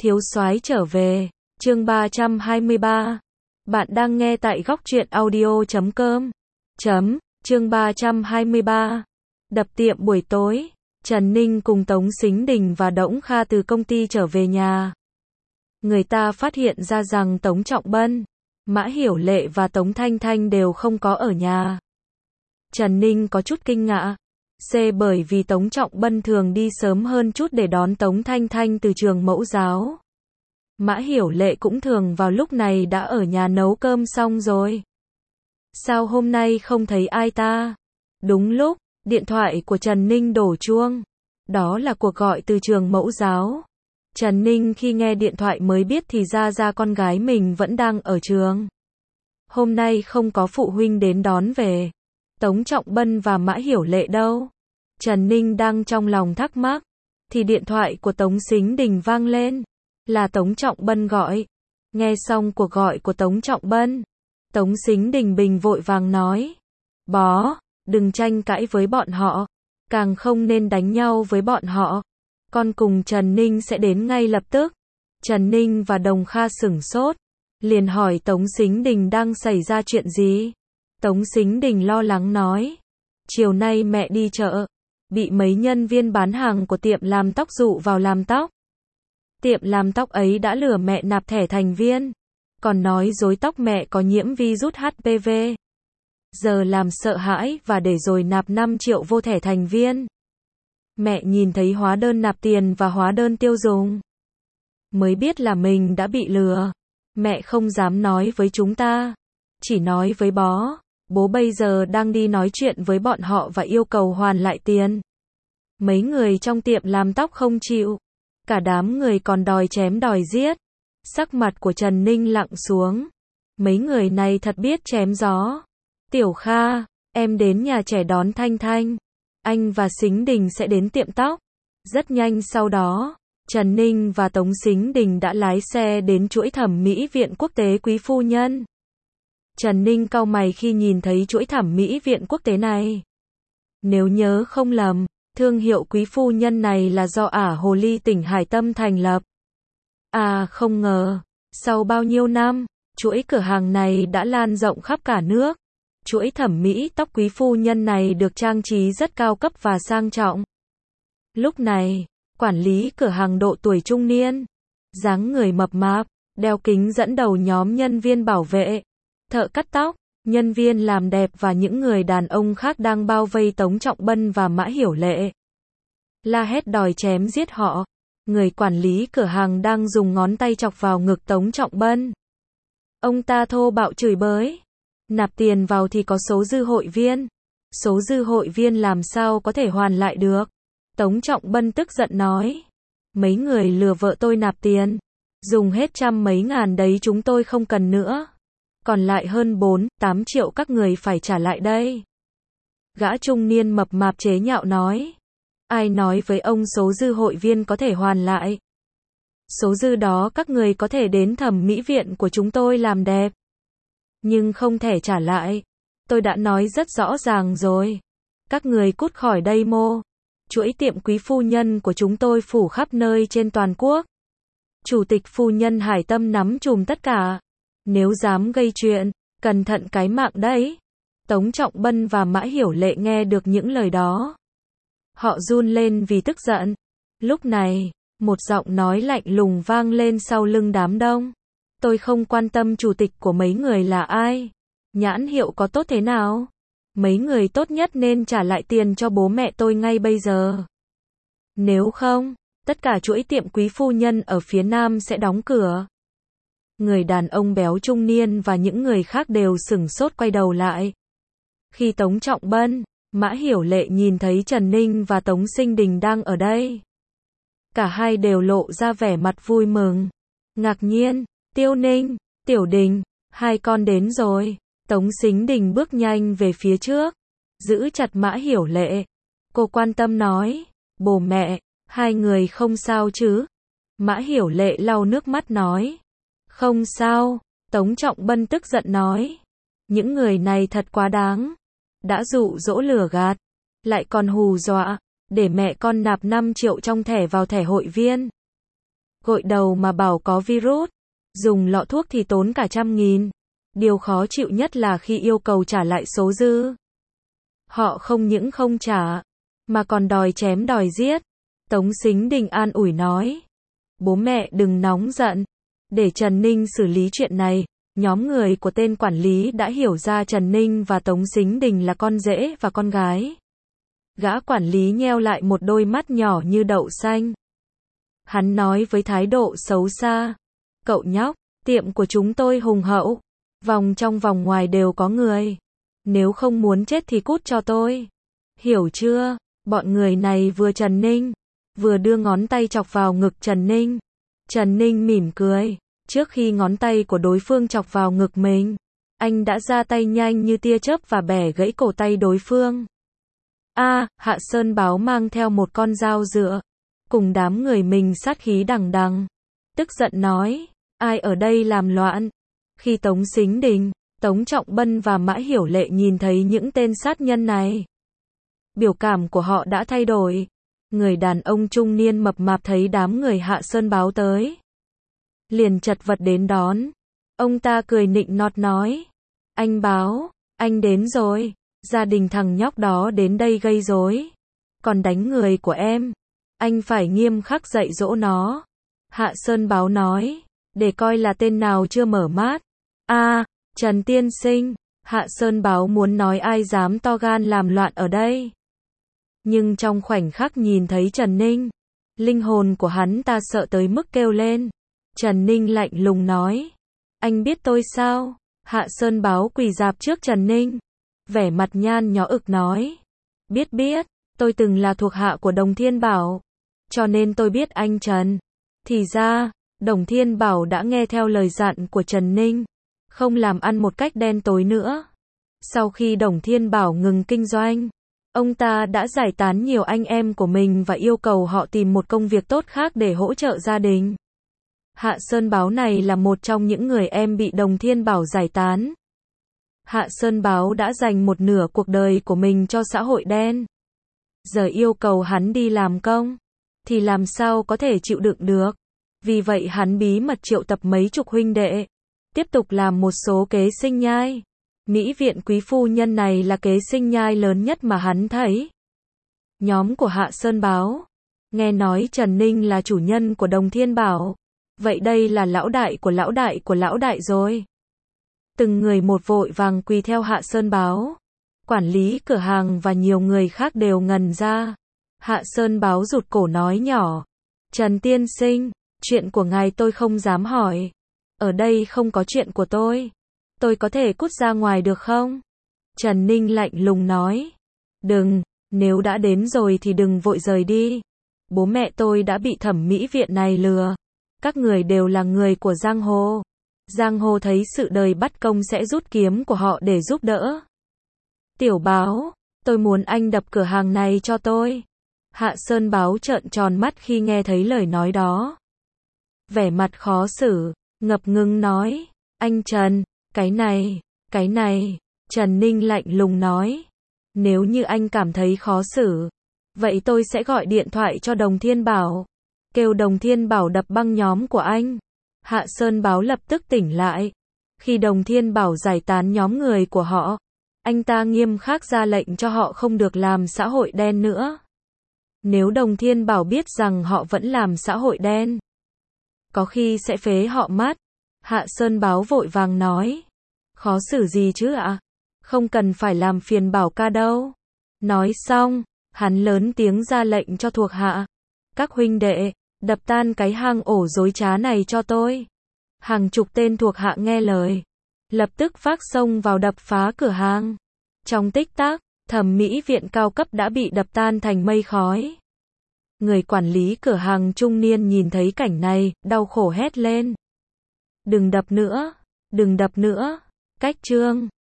Thiếu soái trở về, chương 323. Bạn đang nghe tại góc truyện audio.com. Chương 323. Đập tiệm buổi tối, Trần Ninh cùng Tống Sính Đình và Đỗng Kha từ công ty trở về nhà. Người ta phát hiện ra rằng Tống Trọng Bân, Mã Hiểu Lệ và Tống Thanh Thanh đều không có ở nhà. Trần Ninh có chút kinh ngạc. Bởi vì Tống Trọng Bân thường đi sớm hơn chút để đón Tống Thanh Thanh từ trường mẫu giáo. Mã Hiểu Lệ cũng thường vào lúc này đã ở nhà nấu cơm xong rồi. Sao hôm nay không thấy ai ta? Đúng lúc, điện thoại của Trần Ninh đổ chuông. Đó là cuộc gọi từ trường mẫu giáo. Trần Ninh khi nghe điện thoại mới biết thì ra con gái mình vẫn đang ở trường. Hôm nay không có phụ huynh đến đón về. Tống Trọng Bân và Mã Hiểu Lệ đâu? Trần Ninh đang trong lòng thắc mắc, thì điện thoại của Tống Sính Đình vang lên. Là Tống Trọng Bân gọi. Nghe xong cuộc gọi của Tống Trọng Bân, Tống Sính Đình bình vội vàng nói: Bó, đừng tranh cãi với bọn họ, càng không nên đánh nhau với bọn họ. Con cùng Trần Ninh sẽ đến ngay lập tức. Trần Ninh và Đồng Kha sửng sốt, liền hỏi Tống Sính Đình đang xảy ra chuyện gì. Tống Sính Đình lo lắng nói: Chiều nay mẹ đi chợ, bị mấy nhân viên bán hàng của tiệm làm tóc dụ vào làm tóc. Tiệm làm tóc ấy đã lừa mẹ nạp thẻ thành viên, còn nói dối tóc mẹ có nhiễm virus HPV. Giờ làm sợ hãi và để rồi nạp 5 triệu vô thẻ thành viên. Mẹ nhìn thấy hóa đơn nạp tiền và hóa đơn tiêu dùng, mới biết là mình đã bị lừa. Mẹ không dám nói với chúng ta, chỉ nói với bó. Bố bây giờ đang đi nói chuyện với bọn họ và yêu cầu hoàn lại tiền. Mấy người trong tiệm làm tóc không chịu, cả đám người còn đòi chém đòi giết. Sắc mặt của Trần Ninh lặng xuống. Mấy người này thật biết chém gió. Tiểu Kha, em đến nhà trẻ đón Thanh Thanh. Anh và Sính Đình sẽ đến tiệm tóc. Rất nhanh sau đó, Trần Ninh và Tống Sính Đình đã lái xe đến chuỗi thẩm mỹ viện quốc tế Quý Phu Nhân. Trần Ninh cau mày khi nhìn thấy chuỗi thẩm mỹ viện quốc tế này. Nếu nhớ không lầm, thương hiệu Quý Phu Nhân này là do Hồ Ly tỉnh Hải Tâm thành lập. Không ngờ, sau bao nhiêu năm, chuỗi cửa hàng này đã lan rộng khắp cả nước. Chuỗi thẩm mỹ tóc Quý Phu Nhân này được trang trí rất cao cấp và sang trọng. Lúc này, quản lý cửa hàng độ tuổi trung niên, dáng người mập mạp, đeo kính dẫn đầu nhóm nhân viên bảo vệ, thợ cắt tóc, nhân viên làm đẹp và những người đàn ông khác đang bao vây Tống Trọng Bân và Mã Hiểu Lệ. La hét đòi chém giết họ. Người quản lý cửa hàng đang dùng ngón tay chọc vào ngực Tống Trọng Bân. Ông ta thô bạo chửi bới. Nạp tiền vào thì có số dư hội viên. Số dư hội viên làm sao có thể hoàn lại được? Tống Trọng Bân tức giận nói. Mấy người lừa vợ tôi nạp tiền. Dùng hết trăm mấy ngàn đấy chúng tôi không cần nữa. Còn lại hơn 4-8 triệu các người phải trả lại đây. Gã trung niên mập mạp chế nhạo nói. Ai nói với ông số dư hội viên có thể hoàn lại? Số dư đó các người có thể đến thẩm mỹ viện của chúng tôi làm đẹp, nhưng không thể trả lại. Tôi đã nói rất rõ ràng rồi. Các người cút khỏi đây mô. Chuỗi tiệm Quý Phu Nhân của chúng tôi phủ khắp nơi trên toàn quốc. Chủ tịch phu nhân Hải Tâm nắm trùm tất cả. Nếu dám gây chuyện, cẩn thận cái mạng đấy. Tống Trọng Bân và Mã Hiểu Lệ nghe được những lời đó, họ run lên vì tức giận. Lúc này, một giọng nói lạnh lùng vang lên sau lưng đám đông. Tôi không quan tâm chủ tịch của mấy người là ai, nhãn hiệu có tốt thế nào. Mấy người tốt nhất nên trả lại tiền cho bố mẹ tôi ngay bây giờ. Nếu không, tất cả chuỗi tiệm Quý Phu Nhân ở phía Nam sẽ đóng cửa. Người đàn ông béo trung niên và những người khác đều sửng sốt quay đầu lại. Khi Tống Trọng Bân, Mã Hiểu Lệ nhìn thấy Trần Ninh và Tống Sính Đình đang ở đây, cả hai đều lộ ra vẻ mặt vui mừng, ngạc nhiên. Tiêu Ninh, Tiểu Đình, hai con đến rồi. Tống Sính Đình bước nhanh về phía trước, giữ chặt Mã Hiểu Lệ. Cô quan tâm nói, bố mẹ, hai người không sao chứ? Mã Hiểu Lệ lau nước mắt nói, không sao. Tống Trọng Bân tức giận nói, những người này thật quá đáng. Đã dụ dỗ lừa gạt, lại còn hù dọa, để mẹ con nạp 5 triệu trong thẻ vào thẻ hội viên. Gội đầu mà bảo có virus. Dùng lọ thuốc thì tốn cả 100.000. Điều khó chịu nhất là khi yêu cầu trả lại số dư. Họ không những không trả, mà còn đòi chém đòi giết. Tống Sính Đình an ủi nói. Bố mẹ đừng nóng giận. Để Trần Ninh xử lý chuyện này. Nhóm người của tên quản lý đã hiểu ra Trần Ninh và Tống Sính Đình là con rể và con gái. Gã quản lý nheo lại một đôi mắt nhỏ như đậu xanh. Hắn nói với thái độ xấu xa. Cậu nhóc, tiệm của chúng tôi hùng hậu. Vòng trong vòng ngoài đều có người. Nếu không muốn chết thì cút cho tôi. Hiểu chưa? Bọn người này vừa Trần Ninh, vừa đưa ngón tay chọc vào ngực Trần Ninh. Trần Ninh mỉm cười. Trước khi ngón tay của đối phương chọc vào ngực mình, anh đã ra tay nhanh như tia chớp và bẻ gãy cổ tay đối phương. Hạ Sơn Báo mang theo một con dao dựa, cùng đám người mình sát khí đằng đằng. Tức giận nói, ai ở đây làm loạn? Khi Tống Sính Đình, Tống Trọng Bân và Mã Hiểu Lệ nhìn thấy những tên sát nhân này, biểu cảm của họ đã thay đổi. Người đàn ông trung niên mập mạp thấy đám người Hạ Sơn Báo tới, liền chật vật đến đón. Ông ta cười nịnh nọt nói, anh Báo, anh đến rồi. Gia đình thằng nhóc đó đến đây gây rối, còn đánh người của em. Anh phải nghiêm khắc dạy dỗ nó. Hạ Sơn Báo nói, để coi là tên nào chưa mở mắt. Trần tiên sinh. Hạ Sơn Báo muốn nói ai dám to gan làm loạn ở đây. Nhưng trong khoảnh khắc nhìn thấy Trần Ninh, linh hồn của hắn ta sợ tới mức kêu lên. Trần Ninh lạnh lùng nói, anh biết tôi sao? Hạ Sơn Báo quỳ rạp trước Trần Ninh, vẻ mặt nhan nhó ực nói, biết, tôi từng là thuộc hạ của Đồng Thiên Bảo, cho nên tôi biết anh Trần. Thì ra, Đồng Thiên Bảo đã nghe theo lời dặn của Trần Ninh, không làm ăn một cách đen tối nữa. Sau khi Đồng Thiên Bảo ngừng kinh doanh, ông ta đã giải tán nhiều anh em của mình và yêu cầu họ tìm một công việc tốt khác để hỗ trợ gia đình. Hạ Sơn Báo này là một trong những người em bị Đồng Thiên Bảo giải tán. Hạ Sơn Báo đã dành một nửa cuộc đời của mình cho xã hội đen. Giờ yêu cầu hắn đi làm công, thì làm sao có thể chịu đựng được. Vì vậy hắn bí mật triệu tập mấy chục huynh đệ, tiếp tục làm một số kế sinh nhai. Mỹ viện quý phu nhân này là kế sinh nhai lớn nhất mà hắn thấy. Nhóm của Hạ Sơn Báo, nghe nói Trần Ninh là chủ nhân của Đồng Thiên Bảo. Vậy đây là lão đại của lão đại của lão đại rồi. Từng người một vội vàng quỳ theo Hạ Sơn Báo. Quản lý cửa hàng và nhiều người khác đều ngần ra. Hạ Sơn Báo rụt cổ nói nhỏ, Trần tiên sinh, chuyện của ngài tôi không dám hỏi. Ở đây không có chuyện của tôi có thể cút ra ngoài được không? Trần Ninh lạnh lùng nói, đừng, nếu đã đến rồi thì đừng vội rời đi. Bố mẹ tôi đã bị thẩm mỹ viện này lừa. Các người đều là người của giang hồ. Giang hồ thấy sự đời bắt công sẽ rút kiếm của họ để giúp đỡ. Tiểu Báo, tôi muốn anh đập cửa hàng này cho tôi. Hạ Sơn Báo trợn tròn mắt khi nghe thấy lời nói đó. Vẻ mặt khó xử, ngập ngừng nói, anh Trần, cái này. Trần Ninh lạnh lùng nói, nếu như anh cảm thấy khó xử, vậy tôi sẽ gọi điện thoại cho Đồng Thiên Bảo, kêu Đồng Thiên Bảo đập băng nhóm của anh. Hạ Sơn Báo lập tức tỉnh lại. Khi Đồng Thiên Bảo giải tán nhóm người của họ, anh ta nghiêm khắc ra lệnh cho họ không được làm xã hội đen nữa. Nếu Đồng Thiên Bảo biết rằng họ vẫn làm xã hội đen, có khi sẽ phế họ mắt. Hạ Sơn Báo vội vàng nói, khó xử gì chứ ạ? Không cần phải làm phiền Bảo ca đâu. Nói xong, hắn lớn tiếng ra lệnh cho thuộc hạ, các huynh đệ, đập tan cái hang ổ dối trá này cho tôi. Hàng chục tên thuộc hạ nghe lời, lập tức vác xông vào đập phá cửa hàng. Trong tích tắc, thẩm mỹ viện cao cấp đã bị đập tan thành mây khói. Người quản lý cửa hàng trung niên nhìn thấy cảnh này, đau khổ hét lên. Đừng đập nữa, đừng đập nữa. Cách chương